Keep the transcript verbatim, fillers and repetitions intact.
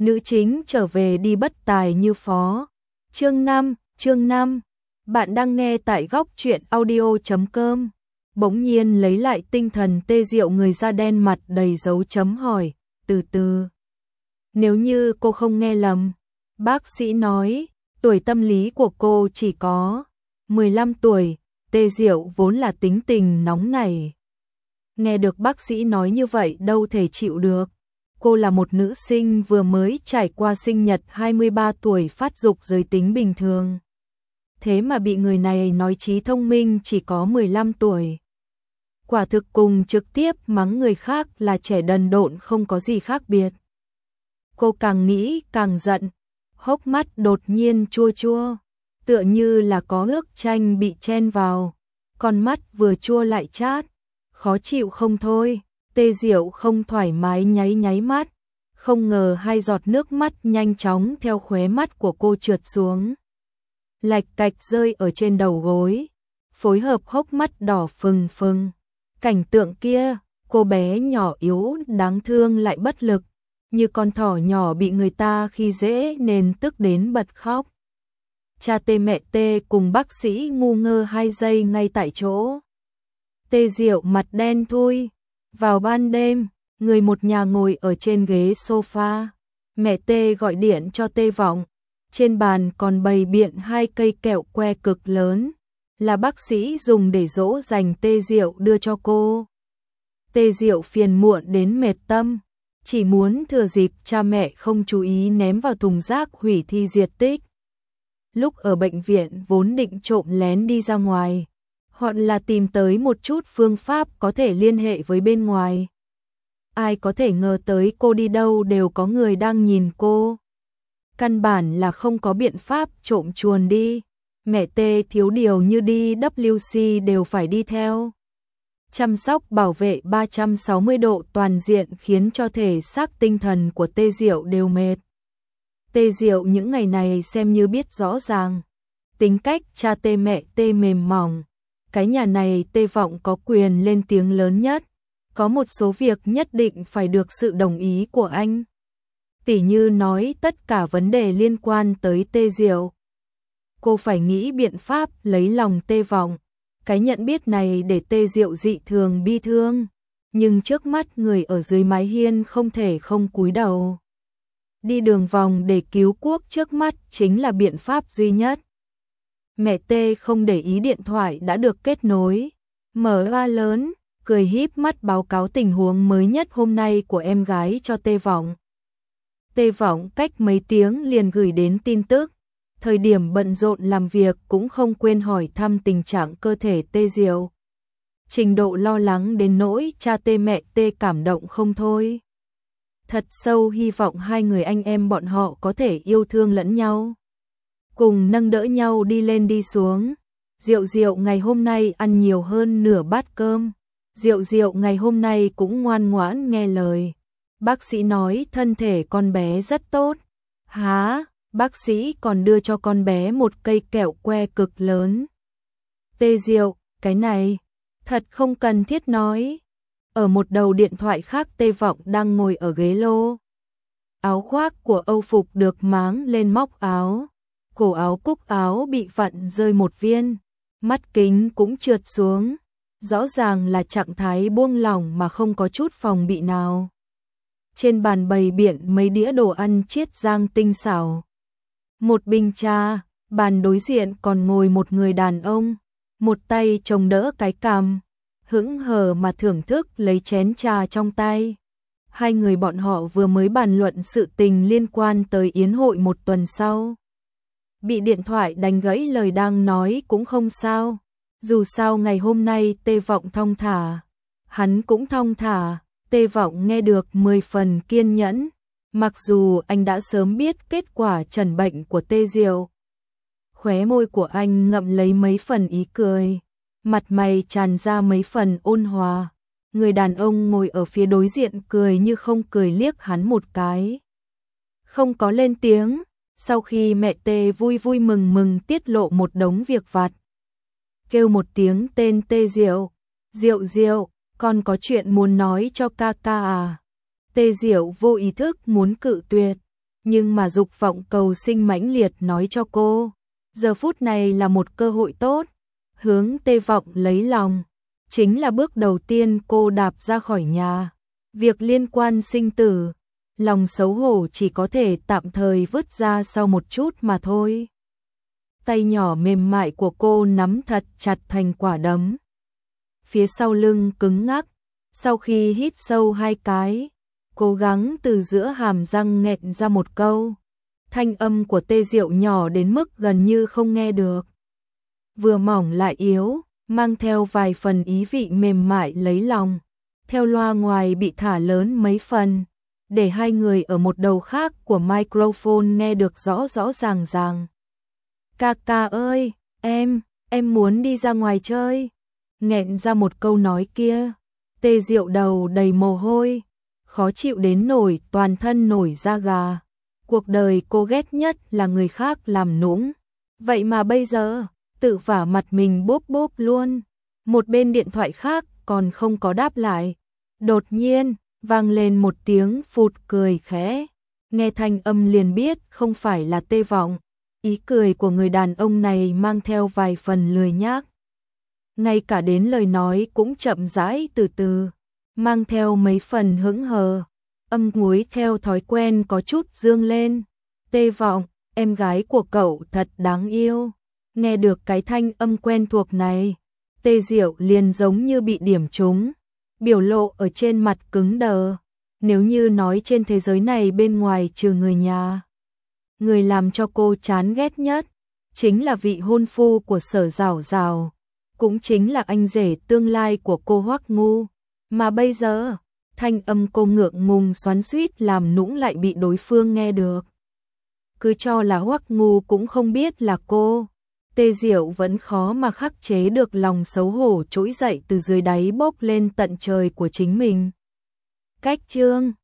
nữ chính trở về đi bất tài như phó. Chương năm, chương năm. Bạn đang nghe tại góc truyện audio chấm com. Bỗng nhiên lấy lại tinh thần Tê Diệu, người da đen mặt đầy dấu chấm hỏi, từ từ. Nếu như cô không nghe lầm, bác sĩ nói, tuổi tâm lý của cô chỉ có mười lăm tuổi, Tê Diệu vốn là tính tình nóng nảy. Nghe được bác sĩ nói như vậy đâu thể chịu được. Cô là một nữ sinh vừa mới trải qua sinh nhật hai mươi ba tuổi, phát dục giới tính bình thường. Thế mà bị người này nói trí thông minh chỉ có mười lăm tuổi. Quả thực cùng trực tiếp mắng người khác là trẻ đần độn không có gì khác biệt. Cô càng nghĩ càng giận, hốc mắt đột nhiên chua chua, tựa như là có nước chanh bị chen vào, con mắt vừa chua lại chát, khó chịu không thôi. Tê Diệu không thoải mái nháy nháy mắt, không ngờ hai giọt nước mắt nhanh chóng theo khóe mắt của cô trượt xuống, lạch cạch rơi ở trên đầu gối, phối hợp hốc mắt đỏ phừng phừng. Cảnh tượng kia, cô bé nhỏ yếu đáng thương lại bất lực, như con thỏ nhỏ bị người ta khi dễ nên tức đến bật khóc. Cha Tê mẹ Tê cùng bác sĩ ngu ngơ hai giây ngay tại chỗ. Tê Diệu mặt đen thui. Vào ban đêm, người một nhà ngồi ở trên ghế sofa. Mẹ Tê gọi điện cho Tê Vọng. Trên bàn còn bày biện hai cây kẹo que cực lớn, là bác sĩ dùng để dỗ dành Tê Diệu đưa cho cô. Tê Diệu phiền muộn đến mệt tâm, chỉ muốn thừa dịp cha mẹ không chú ý ném vào thùng rác hủy thi diệt tích. Lúc ở bệnh viện vốn định trộm lén đi ra ngoài, hoặc là tìm tới một chút phương pháp có thể liên hệ với bên ngoài. Ai có thể ngờ tới cô đi đâu đều có người đang nhìn cô. Căn bản là không có biện pháp trộm chuồn đi. Mẹ Tê thiếu điều như đi W C đều phải đi theo. Chăm sóc bảo vệ ba trăm sáu mươi độ toàn diện khiến cho thể xác tinh thần của Tê Diệu đều mệt. Tê Diệu những ngày này xem như biết rõ ràng. Tính cách cha Tê mẹ Tê mềm mỏng. Cái nhà này Tê Vọng có quyền lên tiếng lớn nhất. Có một số việc nhất định phải được sự đồng ý của anh. Tỉ như nói tất cả vấn đề liên quan tới Tê Diệu. Cô phải nghĩ biện pháp lấy lòng Tê Vọng. Cái nhận biết này để Tê Diệu dị thường bi thương. Nhưng trước mắt người ở dưới mái hiên không thể không cúi đầu. Đi đường vòng để cứu quốc trước mắt chính là biện pháp duy nhất. Mẹ Tê không để ý điện thoại đã được kết nối. Mở loa lớn, cười híp mắt báo cáo tình huống mới nhất hôm nay của em gái cho Tê Vọng. Tê Vọng cách mấy tiếng liền gửi đến tin tức. Thời điểm bận rộn làm việc cũng không quên hỏi thăm tình trạng cơ thể Tê Diệu. Trình độ lo lắng đến nỗi cha Tê mẹ Tê cảm động không thôi. Thật sâu hy vọng hai người anh em bọn họ có thể yêu thương lẫn nhau, cùng nâng đỡ nhau đi lên đi xuống. Diệu Diệu ngày hôm nay ăn nhiều hơn nửa bát cơm. Diệu Diệu ngày hôm nay cũng ngoan ngoãn nghe lời. Bác sĩ nói thân thể con bé rất tốt. Hả? Bác sĩ còn đưa cho con bé một cây kẹo que cực lớn. Tê Diệu, cái này thật không cần thiết nói. Ở một đầu điện thoại khác Tê Vọng đang ngồi ở ghế lô. Áo khoác của Âu phục được máng lên móc áo. Cổ áo cúc áo bị vặn rơi một viên. Mắt kính cũng trượt xuống. Rõ ràng là trạng thái buông lỏng mà không có chút phòng bị nào. Trên bàn bày biện mấy đĩa đồ ăn chiết rang tinh xảo. Một bình trà, bàn đối diện còn ngồi một người đàn ông. Một tay chống đỡ cái cằm, hững hờ mà thưởng thức lấy chén trà trong tay. Hai người bọn họ vừa mới bàn luận sự tình liên quan tới yến hội một tuần sau. Bị điện thoại đánh gãy lời đang nói cũng không sao. Dù sao ngày hôm nay Tê Vọng thong thả, hắn cũng thong thả. Tê Vọng nghe được mười phần kiên nhẫn. Mặc dù anh đã sớm biết kết quả trần bệnh của Tê Diệu. Khóe môi của anh ngậm lấy mấy phần ý cười. Mặt mày tràn ra mấy phần ôn hòa. Người đàn ông ngồi ở phía đối diện cười như không cười liếc hắn một cái. Không có lên tiếng. Sau khi mẹ Tê vui vui mừng mừng tiết lộ một đống việc vặt. Kêu một tiếng tên Tê Diệu. Diệu Diệu, con có chuyện muốn nói cho ca ca à? Tê Diệu vô ý thức muốn cự tuyệt. nhưng mà dục vọng cầu sinh mãnh liệt nói cho cô, giờ phút này là một cơ hội tốt, hướng Tê Vọng lấy lòng, chính là bước đầu tiên cô đạp ra khỏi nhà. Việc liên quan sinh tử, lòng xấu hổ chỉ có thể tạm thời vứt ra sau một chút mà thôi. Tay nhỏ mềm mại của cô nắm thật chặt thành quả đấm. Phía sau lưng cứng ngắc, sau khi hít sâu hai cái, cố gắng từ giữa hàm răng nghẹn ra một câu. Thanh âm của Tê Diệu nhỏ đến mức gần như không nghe được. Vừa mỏng lại yếu, mang theo vài phần ý vị mềm mại lấy lòng. Theo loa ngoài bị thả lớn mấy phần, để hai người ở một đầu khác của microphone nghe được rõ rõ ràng ràng. Ca ca ơi, em, em muốn đi ra ngoài chơi. Nghẹn ra một câu nói kia, Tê Diệu đầu đầy mồ hôi, khó chịu đến nổi toàn thân nổi da gà. Cuộc đời cô ghét nhất là người khác làm nũng. Vậy mà bây giờ, tự vả mặt mình bốp bốp luôn. Một bên điện thoại khác còn không có đáp lại. Đột nhiên, vang lên một tiếng phụt cười khẽ. Nghe thanh âm liền biết không phải là Tê Vọng. Ý cười của người đàn ông này mang theo vài phần lười nhác. Ngay cả đến lời nói cũng chậm rãi từ từ, mang theo mấy phần hững hờ. Âm muối theo thói quen có chút dương lên. Tê Vọng, em gái của cậu thật đáng yêu. Nghe được cái thanh âm quen thuộc này, Tê Diệu liền giống như bị điểm trúng. Biểu lộ ở trên mặt cứng đờ. Nếu như nói trên thế giới này bên ngoài trừ người nhà, người làm cho cô chán ghét nhất chính là vị hôn phu của Sở Giảo Giảo, cũng chính là anh rể tương lai của cô Hoắc Ngu. Mà bây giờ, thanh âm cô ngượng ngùng xoắn xuýt làm nũng lại bị đối phương nghe được. Cứ cho là Hoắc Ngu cũng không biết là cô. Tê Diệu vẫn khó mà khắc chế được lòng xấu hổ trỗi dậy từ dưới đáy bốc lên tận trời của chính mình. Cách chương